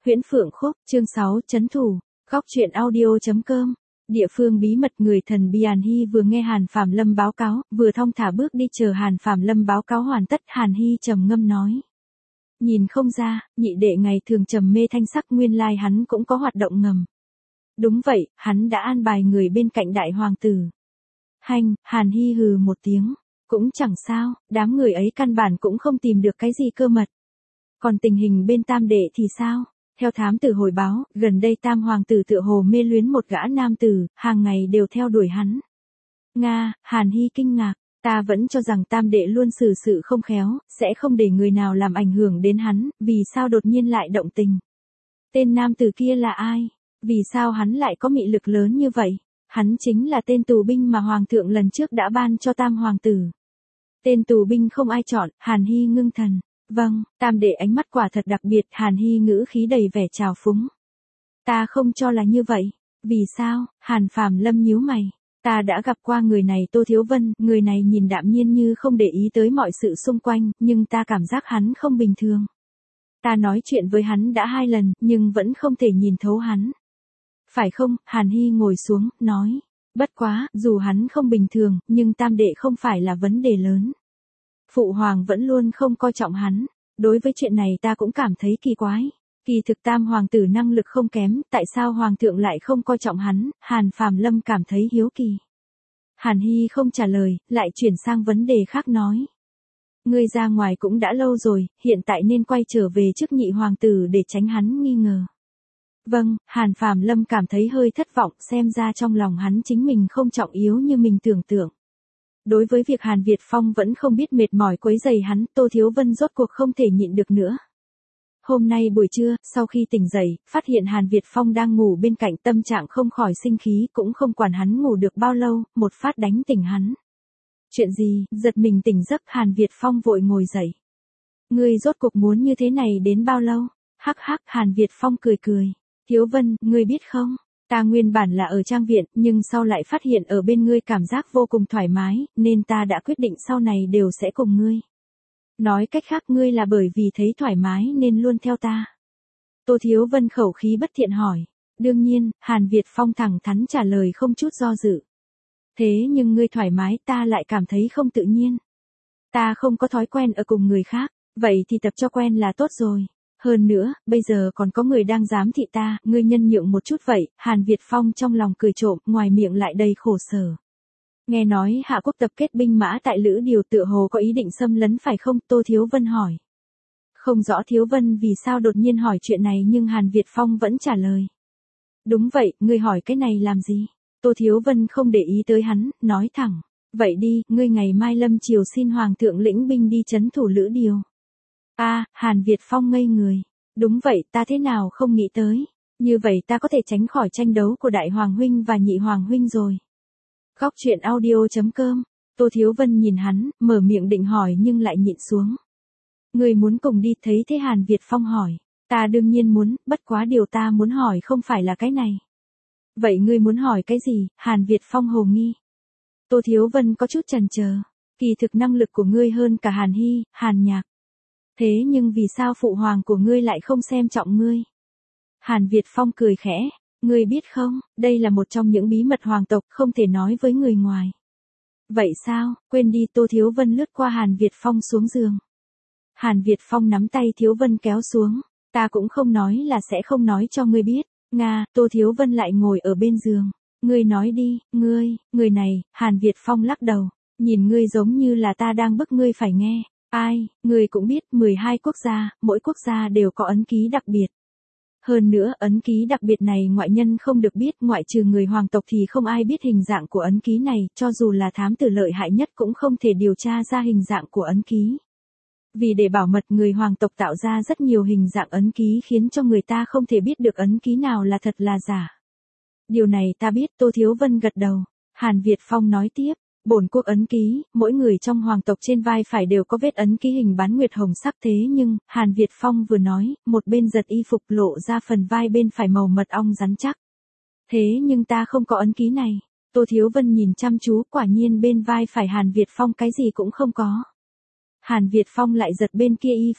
Huyễn Phượng Khúc, chương 6, Chấn Thủ, Góc Truyện Audio.com. Địa phương bí mật. Người thần Bi Hàn Hy vừa nghe Hàn Phàm Lâm báo cáo, vừa thong thả bước đi chờ Hàn Phàm Lâm báo cáo hoàn tất. Hàn Hy trầm ngâm nói: nhìn không ra, nhị đệ ngày thường trầm mê thanh sắc, nguyên lai hắn cũng có hoạt động ngầm. Đúng vậy, hắn đã an bài người bên cạnh đại hoàng tử. Hanh, Hàn Hy hừ một tiếng. Cũng chẳng sao, đám người ấy căn bản cũng không tìm được cái gì cơ mật. Còn tình hình bên tam đệ thì sao? Theo thám tử hồi báo, gần đây tam hoàng tử tựa hồ mê luyến một gã nam tử, hàng ngày đều theo đuổi hắn. Nga, Hàn Hy kinh ngạc, ta vẫn cho rằng tam đệ luôn xử sự không khéo, sẽ không để người nào làm ảnh hưởng đến hắn, vì sao đột nhiên lại động tình? Tên nam tử kia là ai? Vì sao hắn lại có mị lực lớn như vậy? Hắn chính là tên tù binh mà hoàng thượng lần trước đã ban cho tam hoàng tử. Tên tù binh không ai chọn. Hàn Hy ngưng thần. Vâng, tam đệ ánh mắt quả thật đặc biệt. Hàn Hy ngữ khí đầy vẻ trào phúng. Ta không cho là như vậy. Vì sao? Hàn Phàm Lâm nhíu mày. Ta đã gặp qua người này, Tô Thiếu Vân, người này nhìn đạm nhiên như không để ý tới mọi sự xung quanh, nhưng ta cảm giác hắn không bình thường. Ta nói chuyện với hắn đã 2 lần, nhưng vẫn không thể nhìn thấu hắn. Phải không? Hàn Hy ngồi xuống, nói. Bất quá, dù hắn không bình thường, nhưng tam đệ không phải là vấn đề lớn. Phụ hoàng vẫn luôn không coi trọng hắn. Đối với chuyện này ta cũng cảm thấy kỳ quái. Kỳ thực tam hoàng tử năng lực không kém, tại sao hoàng thượng lại không coi trọng hắn? Hàn Phàm Lâm cảm thấy hiếu kỳ. Hàn Hy không trả lời, lại chuyển sang vấn đề khác nói. Ngươi ra ngoài cũng đã lâu rồi, hiện tại nên quay trở về trước nhị hoàng tử để tránh hắn nghi ngờ. Vâng, Hàn Phàm Lâm cảm thấy hơi thất vọng, xem ra trong lòng hắn chính mình không trọng yếu như mình tưởng tượng. Đối với việc Hàn Việt Phong vẫn không biết mệt mỏi quấy rầy hắn, Tô Thiếu Vân rốt cuộc không thể nhịn được nữa. Hôm nay buổi trưa, sau khi tỉnh dậy, phát hiện Hàn Việt Phong đang ngủ bên cạnh, tâm trạng không khỏi sinh khí, cũng không quản hắn ngủ được bao lâu, một phát đánh tỉnh hắn. Chuyện gì? Giật mình tỉnh giấc, Hàn Việt Phong vội ngồi dậy. Ngươi rốt cuộc muốn như thế này đến bao lâu? Hắc hắc, Hàn Việt Phong cười cười. Thiếu Vân, ngươi biết không? Ta nguyên bản là ở trang viện, nhưng sau lại phát hiện ở bên ngươi cảm giác vô cùng thoải mái, nên ta đã quyết định sau này đều sẽ cùng ngươi. Nói cách khác, ngươi là bởi vì thấy thoải mái nên luôn theo ta. Tô Thiếu Vân khẩu khí bất thiện hỏi. Đương nhiên, Hàn Việt Phong thẳng thắn trả lời không chút do dự. Thế nhưng ngươi thoải mái, ta lại cảm thấy không tự nhiên. Ta không có thói quen ở cùng người khác, vậy thì tập cho quen là tốt rồi. Hơn nữa, bây giờ còn có người đang giám thị ta, ngươi nhân nhượng một chút vậy. Hàn Việt Phong trong lòng cười trộm, ngoài miệng lại đầy khổ sở. Nghe nói Hạ Quốc tập kết binh mã tại Lữ Điều, tựa hồ có ý định xâm lấn phải không? Tô Thiếu Vân hỏi. Không rõ Thiếu Vân vì sao đột nhiên hỏi chuyện này, nhưng Hàn Việt Phong vẫn trả lời. Đúng vậy, ngươi hỏi cái này làm gì? Tô Thiếu Vân không để ý tới hắn, nói thẳng. Vậy đi, ngươi ngày mai lâm chiều xin hoàng thượng lĩnh binh đi trấn thủ Lữ Điều. Hàn Việt Phong ngây người. Đúng vậy, ta thế nào không nghĩ tới. Như vậy ta có thể tránh khỏi tranh đấu của đại hoàng huynh và nhị hoàng huynh rồi. Góc Truyện Audio.com. Tô Thiếu Vân nhìn hắn, mở miệng định hỏi nhưng lại nhịn xuống. Ngươi muốn cùng đi? Thấy thế Hàn Việt Phong hỏi. Ta đương nhiên muốn, bất quá điều ta muốn hỏi không phải là cái này. Vậy ngươi muốn hỏi cái gì? Hàn Việt Phong hồ nghi. Tô Thiếu Vân có chút chần chờ. Kỳ thực năng lực của ngươi hơn cả Hàn Hy, Hàn Nhạc. Thế nhưng vì sao phụ hoàng của ngươi lại không xem trọng ngươi? Hàn Việt Phong cười khẽ. Ngươi biết không, đây là một trong những bí mật hoàng tộc, không thể nói với người ngoài. Vậy sao? Quên đi. Tô Thiếu Vân lướt qua Hàn Việt Phong xuống giường. Hàn Việt Phong nắm tay Thiếu Vân kéo xuống. Ta cũng không nói là sẽ không nói cho ngươi biết. Nga, Tô Thiếu Vân lại ngồi ở bên giường. Ngươi nói đi, người này. Hàn Việt Phong lắc đầu. Nhìn ngươi giống như là ta đang bức ngươi phải nghe. Ai, ngươi cũng biết, 12 quốc gia, mỗi quốc gia đều có ấn ký đặc biệt. Hơn nữa, ấn ký đặc biệt này ngoại nhân không được biết, ngoại trừ người hoàng tộc thì không ai biết hình dạng của ấn ký này, cho dù là thám tử lợi hại nhất cũng không thể điều tra ra hình dạng của ấn ký. Vì để bảo mật, người hoàng tộc tạo ra rất nhiều hình dạng ấn ký khiến cho người ta không thể biết được ấn ký nào là thật là giả. Điều này ta biết. Tô Thiếu Vân gật đầu. Hàn Việt Phong nói tiếp. Bổn quốc ấn ký, mỗi người trong hoàng tộc trên vai phải đều có vết ấn ký hình bán nguyệt hồng sắc. Thế nhưng, Hàn Việt Phong vừa nói, một bên giật y phục lộ ra phần vai bên phải màu mật ong rắn chắc. Thế nhưng ta không có ấn ký này. Tô Thiếu Vân nhìn chăm chú, quả nhiên bên vai phải Hàn Việt Phong cái gì cũng không có. Hàn Việt Phong lại giật bên kia y phục.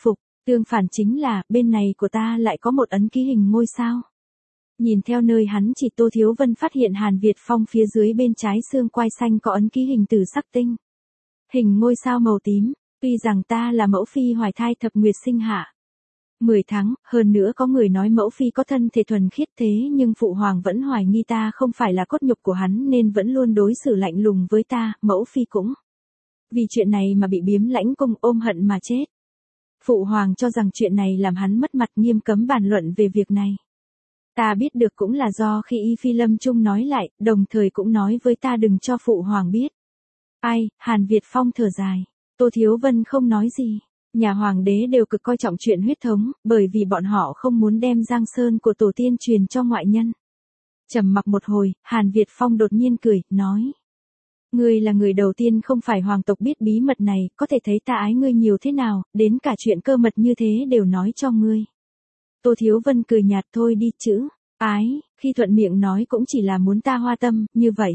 Tương phản chính là, bên này của ta lại có một ấn ký hình ngôi sao. Nhìn theo nơi hắn chỉ Tô Thiếu Vân phát hiện Hàn Việt Phong phía dưới bên trái xương quai xanh có ấn ký hình tử sắc tinh. Hình ngôi sao màu tím, tuy rằng ta là mẫu phi hoài thai thập nguyệt sinh hạ 10 tháng, hơn nữa có người nói mẫu phi có thân thể thuần khiết thế nhưng phụ hoàng vẫn hoài nghi ta không phải là cốt nhục của hắn nên vẫn luôn đối xử lạnh lùng với ta, mẫu phi cũng vì chuyện này mà bị biếm lãnh cung ôm hận mà chết. Phụ hoàng cho rằng chuyện này làm hắn mất mặt nghiêm cấm bàn luận về việc này. Ta biết được cũng là do khi Y Phi lâm chung nói lại, đồng thời cũng nói với ta đừng cho phụ hoàng biết. Ai, Hàn Việt Phong thở dài. Tô Thiếu Vân không nói gì. Nhà hoàng đế đều cực coi trọng chuyện huyết thống, bởi vì bọn họ không muốn đem giang sơn của tổ tiên truyền cho ngoại nhân. Trầm mặc một hồi, Hàn Việt Phong đột nhiên cười, nói. Ngươi là người đầu tiên không phải hoàng tộc biết bí mật này, có thể thấy ta ái ngươi nhiều thế nào, đến cả chuyện cơ mật như thế đều nói cho ngươi. Tô Thiếu Vân cười nhạt thôi đi chữ. Ái, khi thuận miệng nói cũng chỉ là muốn ta hoa tâm, như vậy.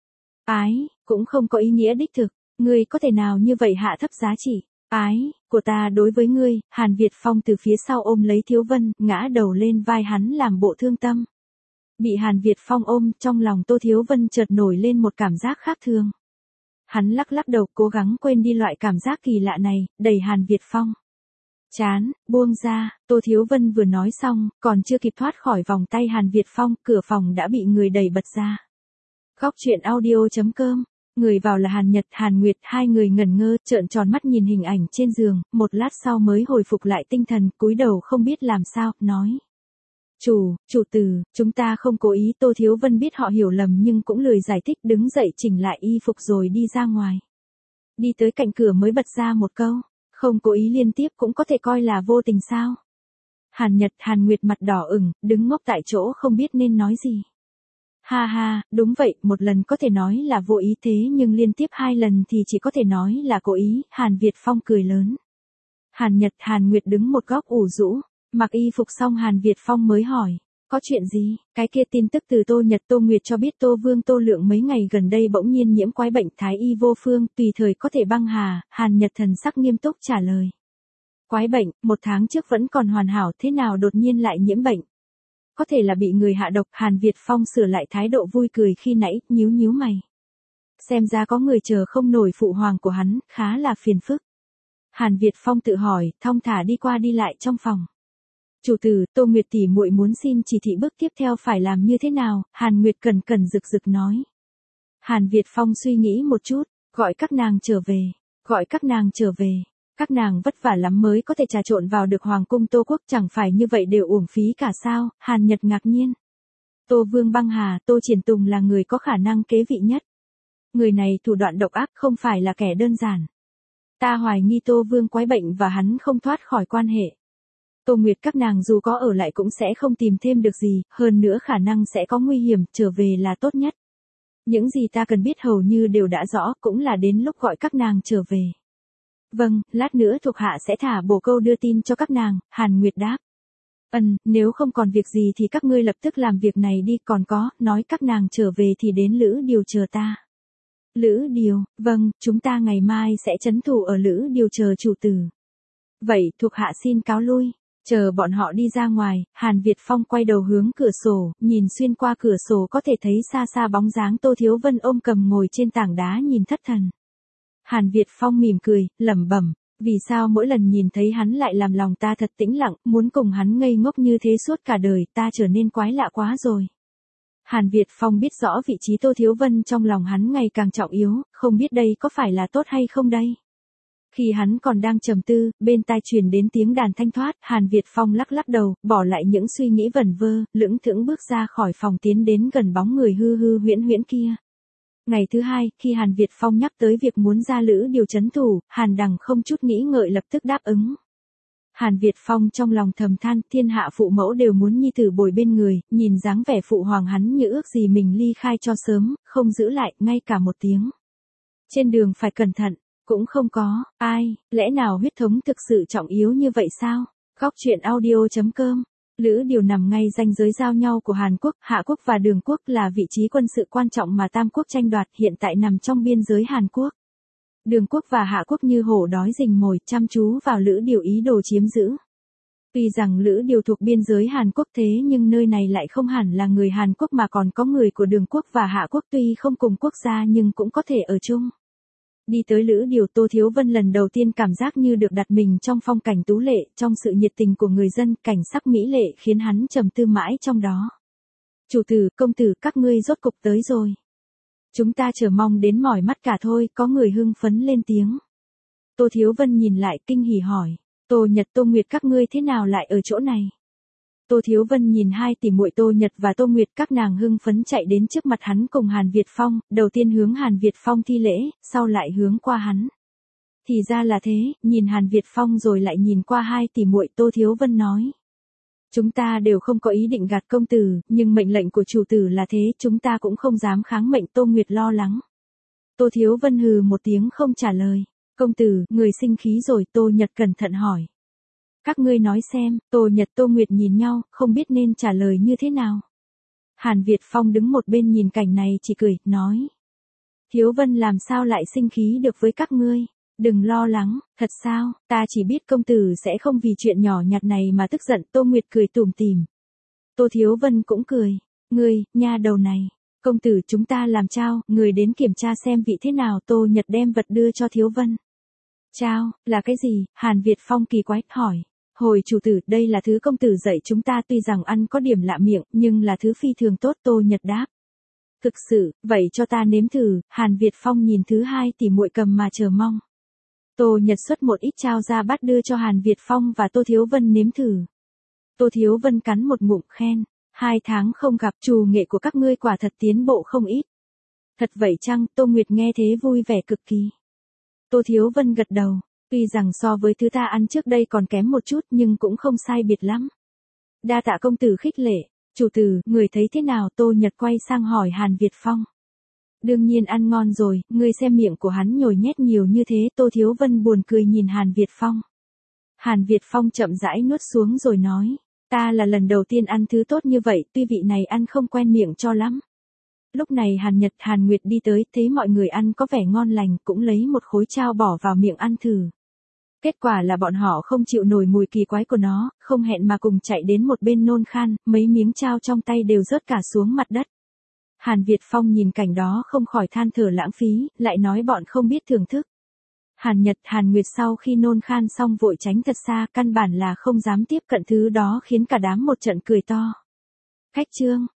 Ái, cũng không có ý nghĩa đích thực, ngươi có thể nào như vậy hạ thấp giá trị. Ái, của ta đối với ngươi, Hàn Việt Phong từ phía sau ôm lấy Thiếu Vân, ngã đầu lên vai hắn làm bộ thương tâm. Bị Hàn Việt Phong ôm, trong lòng Tô Thiếu Vân chợt nổi lên một cảm giác khác thường. Hắn lắc lắc đầu cố gắng quên đi loại cảm giác kỳ lạ này, đẩy Hàn Việt Phong. Chán, buông ra, Tô Thiếu Vân vừa nói xong, còn chưa kịp thoát khỏi vòng tay Hàn Việt Phong, cửa phòng đã bị người đẩy bật ra. Góc truyện audio.com. Người vào là Hàn Nhật, Hàn Nguyệt, hai người ngẩn ngơ, trợn tròn mắt nhìn hình ảnh trên giường, một lát sau mới hồi phục lại tinh thần, cúi đầu không biết làm sao, nói. Chủ tử, chúng ta không cố ý. Tô Thiếu Vân biết họ hiểu lầm nhưng cũng lười giải thích, đứng dậy chỉnh lại y phục rồi đi ra ngoài. Đi tới cạnh cửa mới bật ra một câu, không cố ý liên tiếp cũng có thể coi là vô tình sao. Hàn Nhật, Hàn Nguyệt mặt đỏ ửng, đứng ngốc tại chỗ không biết nên nói gì. Ha ha, đúng vậy, một lần có thể nói là vô ý thế nhưng liên tiếp 2 lần thì chỉ có thể nói là cố ý, Hàn Việt Phong cười lớn. Hàn Nhật, Hàn Nguyệt đứng một góc ủ rũ, mặc y phục xong Hàn Việt Phong mới hỏi, có chuyện gì? Cái kia tin tức từ Tô Nhật Tô Nguyệt cho biết Tô Vương Tô Lượng mấy ngày gần đây bỗng nhiên nhiễm quái bệnh thái y vô phương, tùy thời có thể băng hà, Hàn Nhật thần sắc nghiêm túc trả lời. Quái bệnh, 1 tháng trước vẫn còn hoàn hảo, thế nào đột nhiên lại nhiễm bệnh? Có thể là bị người hạ độc. Hàn Việt Phong sửa lại thái độ vui cười khi nãy, nhíu mày. Xem ra có người chờ không nổi phụ hoàng của hắn, khá là phiền phức. Hàn Việt Phong tự hỏi, thong thả đi qua đi lại trong phòng. Chủ tử, Tô Nguyệt tỷ muội muốn xin chỉ thị bước tiếp theo phải làm như thế nào, Hàn Nguyệt cẩn rực rực nói. Hàn Việt Phong suy nghĩ một chút, gọi các nàng trở về. Các nàng vất vả lắm mới có thể trà trộn vào được Hoàng cung Tô Quốc, chẳng phải như vậy đều uổng phí cả sao. Hàn Nhật ngạc nhiên. Tô Vương băng hà, Tô Triển Tùng là người có khả năng kế vị nhất. Người này thủ đoạn độc ác, không phải là kẻ đơn giản. Ta hoài nghi Tô Vương quái bệnh và hắn không thoát khỏi quan hệ. Tô Nguyệt các nàng dù có ở lại cũng sẽ không tìm thêm được gì, hơn nữa khả năng sẽ có nguy hiểm, trở về là tốt nhất. Những gì ta cần biết hầu như đều đã rõ, cũng là đến lúc gọi các nàng trở về. Vâng, lát nữa thuộc hạ sẽ thả bổ câu đưa tin cho các nàng, Hàn Nguyệt đáp. Nếu không còn việc gì thì các ngươi lập tức làm việc này đi, còn có, nói các nàng trở về thì đến Lữ Điều chờ ta. Lữ Điều, vâng, chúng ta ngày mai sẽ trấn thủ ở Lữ Điều chờ chủ tử. Vậy, thuộc hạ xin cáo lui. Chờ bọn họ đi ra ngoài, Hàn Việt Phong quay đầu hướng cửa sổ, nhìn xuyên qua cửa sổ có thể thấy xa xa bóng dáng Tô Thiếu Vân ôm cầm ngồi trên tảng đá nhìn thất thần. Hàn Việt Phong mỉm cười, lẩm bẩm, vì sao mỗi lần nhìn thấy hắn lại làm lòng ta thật tĩnh lặng, muốn cùng hắn ngây ngốc như thế suốt cả đời, ta trở nên quái lạ quá rồi. Hàn Việt Phong biết rõ vị trí Tô Thiếu Vân trong lòng hắn ngày càng trọng yếu, không biết đây có phải là tốt hay không đây. Khi hắn còn đang trầm tư, bên tai truyền đến tiếng đàn thanh thoát, Hàn Việt Phong lắc lắc đầu, bỏ lại những suy nghĩ vẩn vơ, lững thững bước ra khỏi phòng tiến đến gần bóng người hư huyễn kia. Ngày thứ 2, khi Hàn Việt Phong nhắc tới việc muốn ra Lữ Điều trấn thủ, Hàn Đằng không chút nghĩ ngợi lập tức đáp ứng. Hàn Việt Phong trong lòng thầm than, thiên hạ phụ mẫu đều muốn nhi tử bồi bên người, nhìn dáng vẻ phụ hoàng hắn như ước gì mình ly khai cho sớm, không giữ lại, ngay cả một tiếng. Trên đường phải cẩn thận, cũng không có, ai, lẽ nào huyết thống thực sự trọng yếu như vậy sao? Góc truyện audio.com. Lữ Điều nằm ngay ranh giới giao nhau của Hàn Quốc, Hạ Quốc và Đường Quốc, là vị trí quân sự quan trọng mà Tam Quốc tranh đoạt, hiện tại nằm trong biên giới Hàn Quốc. Đường Quốc và Hạ Quốc như hổ đói rình mồi, chăm chú vào Lữ Điều ý đồ chiếm giữ. Tuy rằng Lữ Điều thuộc biên giới Hàn Quốc thế nhưng nơi này lại không hẳn là người Hàn Quốc mà còn có người của Đường Quốc và Hạ Quốc, tuy không cùng quốc gia nhưng cũng có thể ở chung. Đi tới Lữ Điều, Tô Thiếu Vân lần đầu tiên cảm giác như được đặt mình trong phong cảnh tú lệ, trong sự nhiệt tình của người dân, cảnh sắc mỹ lệ khiến hắn trầm tư mãi trong đó. Chủ tử, công tử, các ngươi rốt cục tới rồi. Chúng ta chờ mong đến mỏi mắt cả thôi, có người hưng phấn lên tiếng. Tô Thiếu Vân nhìn lại kinh hỉ hỏi, Tô Nhật Tô Nguyệt các ngươi thế nào lại ở chỗ này? Tô Thiếu Vân nhìn hai tỷ muội Tô Nhật và Tô Nguyệt, các nàng hưng phấn chạy đến trước mặt hắn cùng Hàn Việt Phong, đầu tiên hướng Hàn Việt Phong thi lễ, sau lại hướng qua hắn. Thì ra là thế, nhìn Hàn Việt Phong rồi lại nhìn qua hai tỷ muội, Tô Thiếu Vân nói. Chúng ta đều không có ý định gạt công tử, nhưng mệnh lệnh của chủ tử là thế, chúng ta cũng không dám kháng mệnh. Tô Nguyệt lo lắng. Tô Thiếu Vân hừ một tiếng không trả lời. Công tử, người sinh khí rồi, Tô Nhật cẩn thận hỏi. Các ngươi nói xem, Tô Nhật Tô Nguyệt nhìn nhau, không biết nên trả lời như thế nào. Hàn Việt Phong đứng một bên nhìn cảnh này chỉ cười, nói. Thiếu Vân làm sao lại sinh khí được với các ngươi? Đừng lo lắng, thật sao, ta chỉ biết công tử sẽ không vì chuyện nhỏ nhặt này mà tức giận. Tô Nguyệt cười tủm tỉm. Tô Thiếu Vân cũng cười. Ngươi, nha đầu này. Công tử chúng ta làm trao, người đến kiểm tra xem vị thế nào. Tô Nhật đem vật đưa cho Thiếu Vân. Trao, là cái gì? Hàn Việt Phong kỳ quái, hỏi. Hồi chủ tử, đây là thứ công tử dạy chúng ta, tuy rằng ăn có điểm lạ miệng, nhưng là thứ phi thường tốt. Tô Nhật đáp. Thực sự, vậy cho ta nếm thử. Hàn Việt Phong nhìn thứ hai tỷ muội cầm mà chờ mong. Tô Nhật xuất một ít trao ra bát đưa cho Hàn Việt Phong và Tô Thiếu Vân nếm thử. Tô Thiếu Vân cắn một ngụm khen. 2 tháng không gặp, trù nghệ của các ngươi quả thật tiến bộ không ít. Thật vậy chăng? Tô Nguyệt nghe thế vui vẻ cực kỳ. Tô Thiếu Vân gật đầu. Tuy rằng so với thứ ta ăn trước đây còn kém một chút nhưng cũng không sai biệt lắm. Đa tạ công tử khích lệ. Chủ tử, người thấy thế nào? Tô Nhật quay sang hỏi Hàn Việt Phong. Đương nhiên ăn ngon rồi, ngươi xem miệng của hắn nhồi nhét nhiều như thế. Tô Thiếu Vân buồn cười nhìn Hàn Việt Phong. Hàn Việt Phong chậm rãi nuốt xuống rồi nói. Ta là lần đầu tiên ăn thứ tốt như vậy, tuy vị này ăn không quen miệng cho lắm. Lúc này Hàn Nhật, Hàn Nguyệt đi tới, thấy mọi người ăn có vẻ ngon lành, cũng lấy một khối trao bỏ vào miệng ăn thử. Kết quả là bọn họ không chịu nổi mùi kỳ quái của nó, không hẹn mà cùng chạy đến một bên nôn khan, mấy miếng trao trong tay đều rớt cả xuống mặt đất. Hàn Việt Phong nhìn cảnh đó không khỏi than thở lãng phí, lại nói bọn không biết thưởng thức. Hàn Nhật, Hàn Nguyệt sau khi nôn khan xong vội tránh thật xa, căn bản là không dám tiếp cận thứ đó khiến cả đám một trận cười to. Khách trương.